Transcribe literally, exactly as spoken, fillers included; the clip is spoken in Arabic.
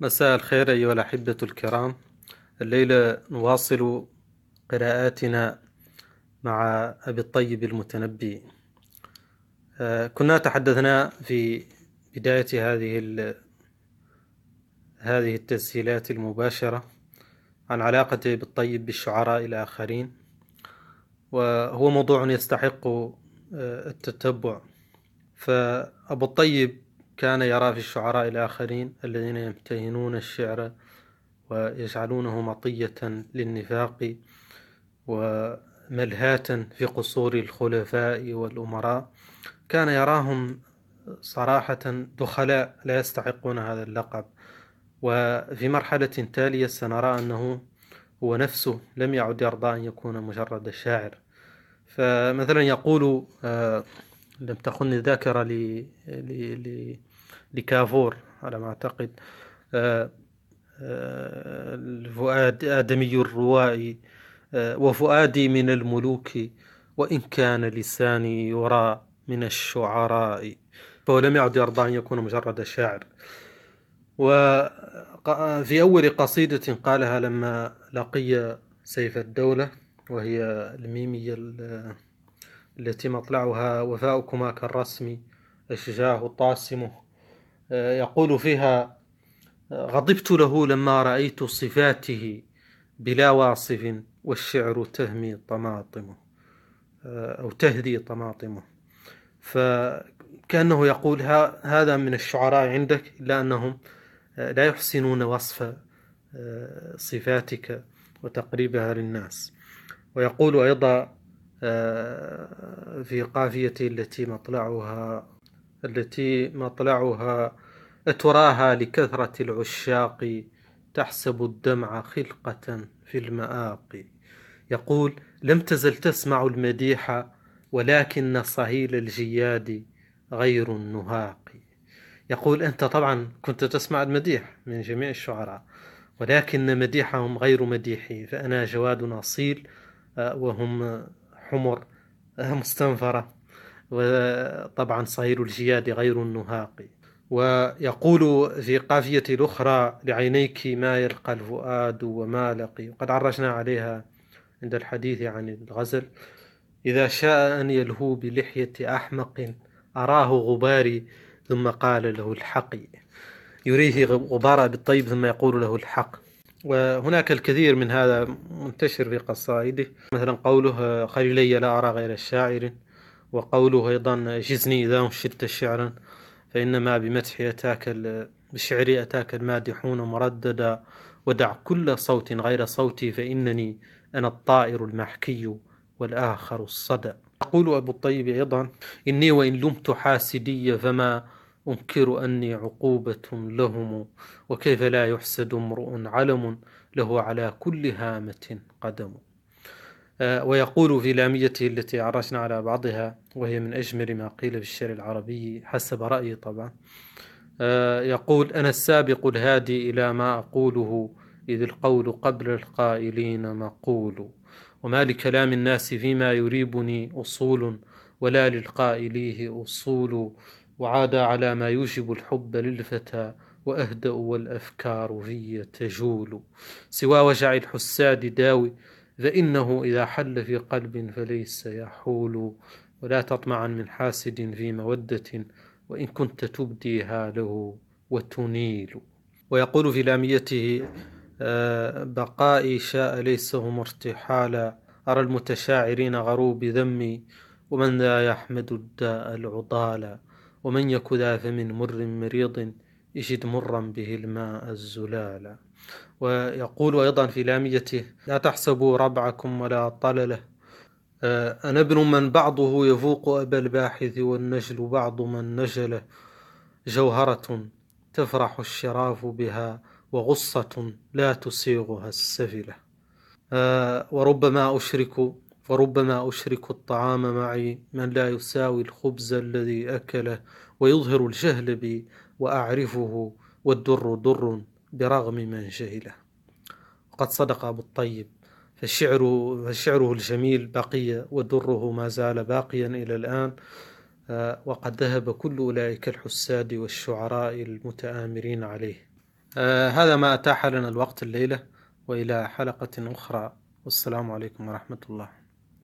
مساء الخير أيها الأحبة الكرام. الليلة نواصل قراءاتنا مع أبي الطيب المتنبي. كنا تحدثنا في بداية هذه هذه التسجيلات المباشرة عن علاقة أبي الطيب بالشعراء الآخرين، وهو موضوع يستحق التتبع. فأبو الطيب كان يرى في الشعراء الآخرين الذين يمتهنون الشعر ويجعلونه مطية للنفاق وملهاة في قصور الخلفاء والأمراء، كان يراهم صراحة دخلاء لا يستحقون هذا اللقب. وفي مرحلة تالية سنرى أنه هو نفسه لم يعد يرضى أن يكون مجرد شاعر. فمثلا يقول آه لم تخن الذاكرة لكافور على ما أعتقد، آه الفؤاد آدمي الروائي، وفؤادي من الملوك وإن كان لساني يرى من الشعراء. فهو لم يعد يرضى أن يكون مجرد شاعر. وفي أول قصيدة قالها لما لقي سيف الدولة، وهي الميمية التي مطلعها وفاؤكما كالرسم أشجاه طاسمه، يقول فيها: غضبت له لما رأيت صفاته بلا واصف والشعر تهمي طماطمه أو تهدي طماطمه. فكأنه يقول هذا من الشعراء عندك، إلا أنهم لا يحسنون وصف صفاتك وتقريبها للناس. ويقول أيضا في قافيته التي مطلعها التي مطلعها أتراها لكثرة العشاق تحسب الدمع خلقة في المآقي. يقول: لم تزل تسمع المديح ولكن صهيل الجياد غير النهاق. يقول أنت طبعا كنت تسمع المديح من جميع الشعراء، ولكن مديحهم غير مديحي، فأنا جواد أصيل وهم حمر مستنفرة، وطبعا صهيل الجياد غير النهاق. ويقول في قافية الأخرى: لعينيك ما يلقى الفؤاد وما لقي، وقد عرجنا عليها عند الحديث عن الغزل: إذا شاء أن يلهو بلحية أحمق أراه غباري ثم قال له الحقي. يريه غبار بالطيب ثم يقول له الحق. وهناك الكثير من هذا منتشر في قصائده، مثلا قوله: خليلي لا أرى غير الشاعر، وقوله أيضا: جزني إذا انشدت شعرا فإنما بمدحي أتاك بشعري أتاك المادحون مرددا، ودع كل صوت غير صوتي فإنني أنا الطائر المحكي والآخر الصدى. يقول أبو الطيب أيضا: إني وإن لمت حاسدي فما أنكر أني عقوبة لهم، وكيف لا يحسد امرؤ علم له على كل هامة قدم. ويقول في لاميته التي عرجنا على بعضها، وهي من أجمل ما قيل في الشعر العربي حسب رأيي طبعا، يقول: أنا السابق الهادي إلى ما أقوله، إذ القول قبل القائلين مقول، وما لكلام الناس فيما يريبني أصول، ولا للقائليه أصول، وعاد على ما يوجب الحب للفتى، وأهدأ والأفكار في تجول، سوى وجع الحساد داوي، فإنه إذا حل في قلب فليس يحول، ولا تطمعا من حاسد في مودة، وإن كنت تبديها له وتنيل. ويقول في لاميته: بقائي شاء ليس هم ارتحالا، أرى المتشاعرين غروا بذمي، ومن ذا يحمد الداء العضالا، ومن يك ذا فمن مر مريض يجد مرا به الماء الزلالا. ويقول أيضا في لاميته: لا تحسبوا ربعكم ولا طلله، أنا ابن من بعضه يفوق أبا الباحث، والنجل بعض من نجله، جوهرة تفرح الشراف بها، وغصة لا تسيغها السفلة. وربما أشرك وربما أشرك الطعام معي من لا يساوي الخبز الذي أكله، ويظهر الجهل بي وأعرفه، والدر در برغم من جهله. وقد صدق أبو الطيب، فالشعر فشعره الجميل بقي، ودره ما زال باقيا إلى الآن. وقد ذهب كل أولئك الحساد والشعراء المتآمرين عليه. آه هذا ما أتاح لنا الوقت الليلة، وإلى حلقة أخرى، والسلام عليكم ورحمة الله.